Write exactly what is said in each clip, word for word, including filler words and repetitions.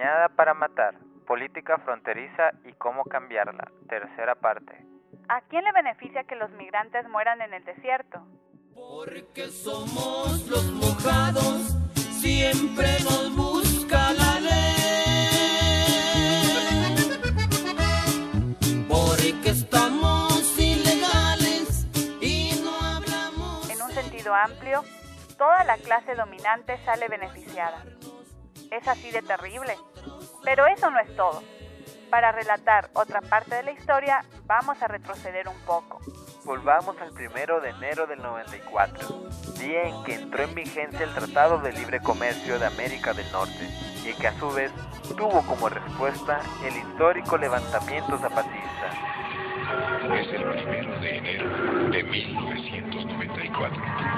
Diseñada para matar, política fronteriza y cómo cambiarla, tercera parte. ¿A quién le beneficia que los migrantes mueran en el desierto? Porque somos los mojados, siempre nos busca la ley. Porque estamos ilegales y no hablamos. En un sentido amplio, toda la clase dominante sale beneficiada. Es así de terrible. Pero eso no es todo. Para relatar otra parte de la historia, vamos a retroceder un poco. Volvamos al primero de enero del noventa y cuatro, día en que entró en vigencia el Tratado de Libre Comercio de América del Norte, y que a su vez tuvo como respuesta el histórico levantamiento zapatista. Es el primero de enero de mil novecientos noventa y cuatro.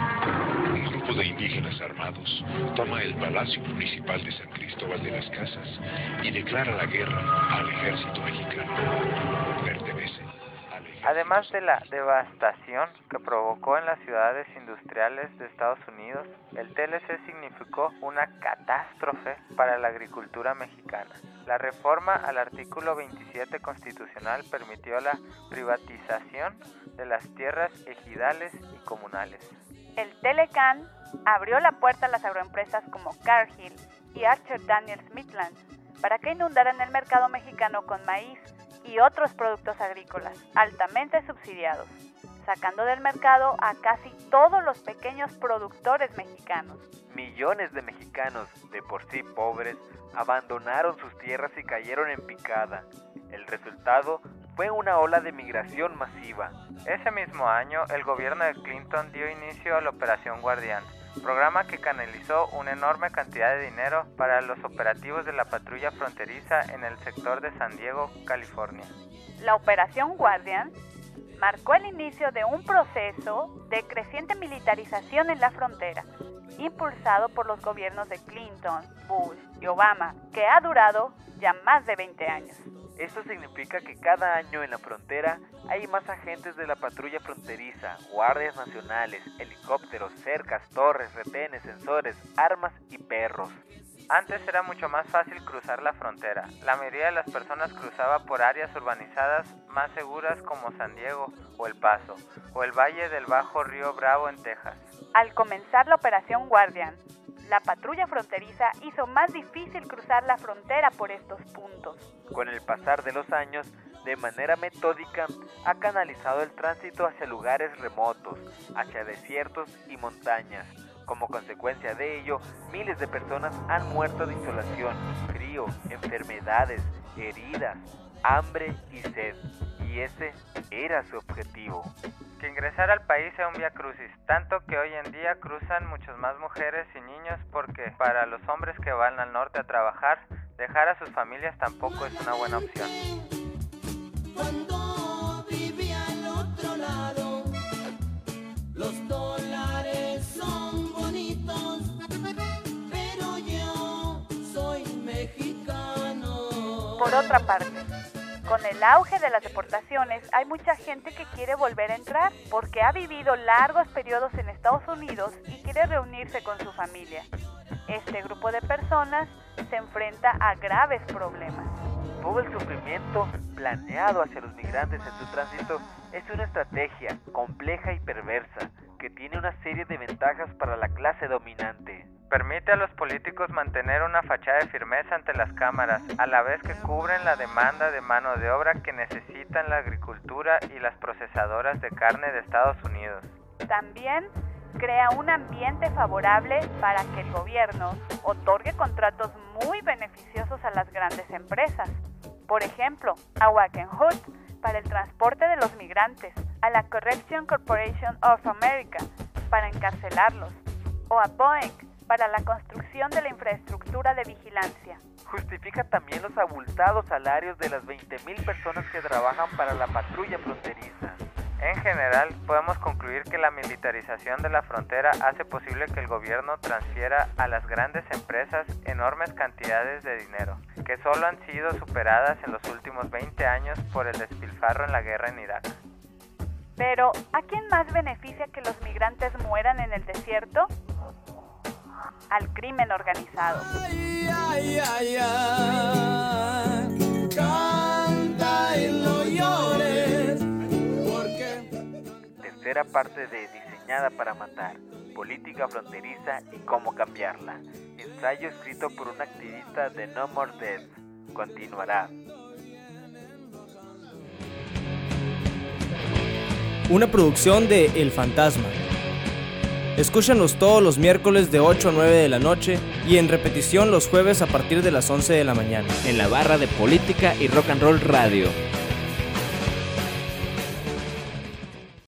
Un grupo de indígenas armados toma el Palacio Municipal de San Cristóbal de las Casas y declara la guerra al ejército mexicano. Pertenece al ejército. Además de la devastación que provocó en las ciudades industriales de Estados Unidos, el T L C significó una catástrofe para la agricultura mexicana. La reforma al artículo veintisiete constitucional permitió la privatización de las tierras ejidales y comunales. El Telecán abrió la puerta a las agroempresas como Cargill y Archer Daniels Midland para que inundaran el mercado mexicano con maíz y otros productos agrícolas altamente subsidiados, sacando del mercado a casi todos los pequeños productores mexicanos. Millones de mexicanos, de por sí pobres, abandonaron sus tierras y cayeron en picada. El resultado fue una ola de migración masiva. Ese mismo año, el gobierno de Clinton dio inicio a la Operación Guardián, programa que canalizó una enorme cantidad de dinero para los operativos de la patrulla fronteriza en el sector de San Diego, California. La Operación Guardián marcó el inicio de un proceso de creciente militarización en la frontera, impulsado por los gobiernos de Clinton, Bush y Obama, que ha durado ya más de veinte años. Esto significa que cada año en la frontera hay más agentes de la patrulla fronteriza, guardias nacionales, helicópteros, cercas, torres, retenes, sensores, armas y perros. Antes era mucho más fácil cruzar la frontera. La mayoría de las personas cruzaba por áreas urbanizadas más seguras como San Diego o El Paso, o el Valle del Bajo Río Bravo en Texas. Al comenzar la Operación Guardián, la patrulla fronteriza hizo más difícil cruzar la frontera por estos puntos. Con el pasar de los años, de manera metódica, ha canalizado el tránsito hacia lugares remotos, hacia desiertos y montañas. Como consecuencia de ello, miles de personas han muerto de insolación, frío, enfermedades, heridas, hambre y sed. Y ese era su objetivo. Que ingresar al país sea un viacrucis, tanto que hoy en día cruzan muchas más mujeres y niños porque para los hombres que van al norte a trabajar, dejar a sus familias tampoco es una buena opción. Cuando vivía al otro lado, los dólares son bonitos, pero yo soy mexicano. Por otra parte, con el auge de las deportaciones, hay mucha gente que quiere volver a entrar porque ha vivido largos periodos en Estados Unidos y quiere reunirse con su familia. Este grupo de personas se enfrenta a graves problemas. Todo el sufrimiento planeado hacia los migrantes en su tránsito es una estrategia compleja y perversa que tiene una serie de ventajas para la clase dominante. Permite a los políticos mantener una fachada de firmeza ante las cámaras, a la vez que cubren la demanda de mano de obra que necesitan la agricultura y las procesadoras de carne de Estados Unidos. También crea un ambiente favorable para que el gobierno otorgue contratos muy beneficiosos a las grandes empresas. Por ejemplo, a Wackenhut para el transporte de los migrantes, a la Correctional Corporation of America para encarcelarlos, o a Boeing para la construcción de la infraestructura de vigilancia. Justifica también los abultados salarios de las veinte mil personas que trabajan para la patrulla fronteriza. En general, podemos concluir que la militarización de la frontera hace posible que el gobierno transfiera a las grandes empresas enormes cantidades de dinero, que solo han sido superadas en los últimos veinte años por el despilfarro en la guerra en Irak. Pero, ¿a quién más beneficia que los migrantes mueran en el desierto? al crimen organizado. Ay, ay, ay, ay. Canta y no llores, porque... Tercera parte de Diseñada para Matar, política fronteriza y cómo cambiarla. Ensayo escrito por un activista de No More Death. Continuará. Una producción de El Fantasma. Escúchanos todos los miércoles de ocho a nueve de la noche y en repetición los jueves a partir de las once de la mañana. En la barra de Política y Rock and Roll Radio.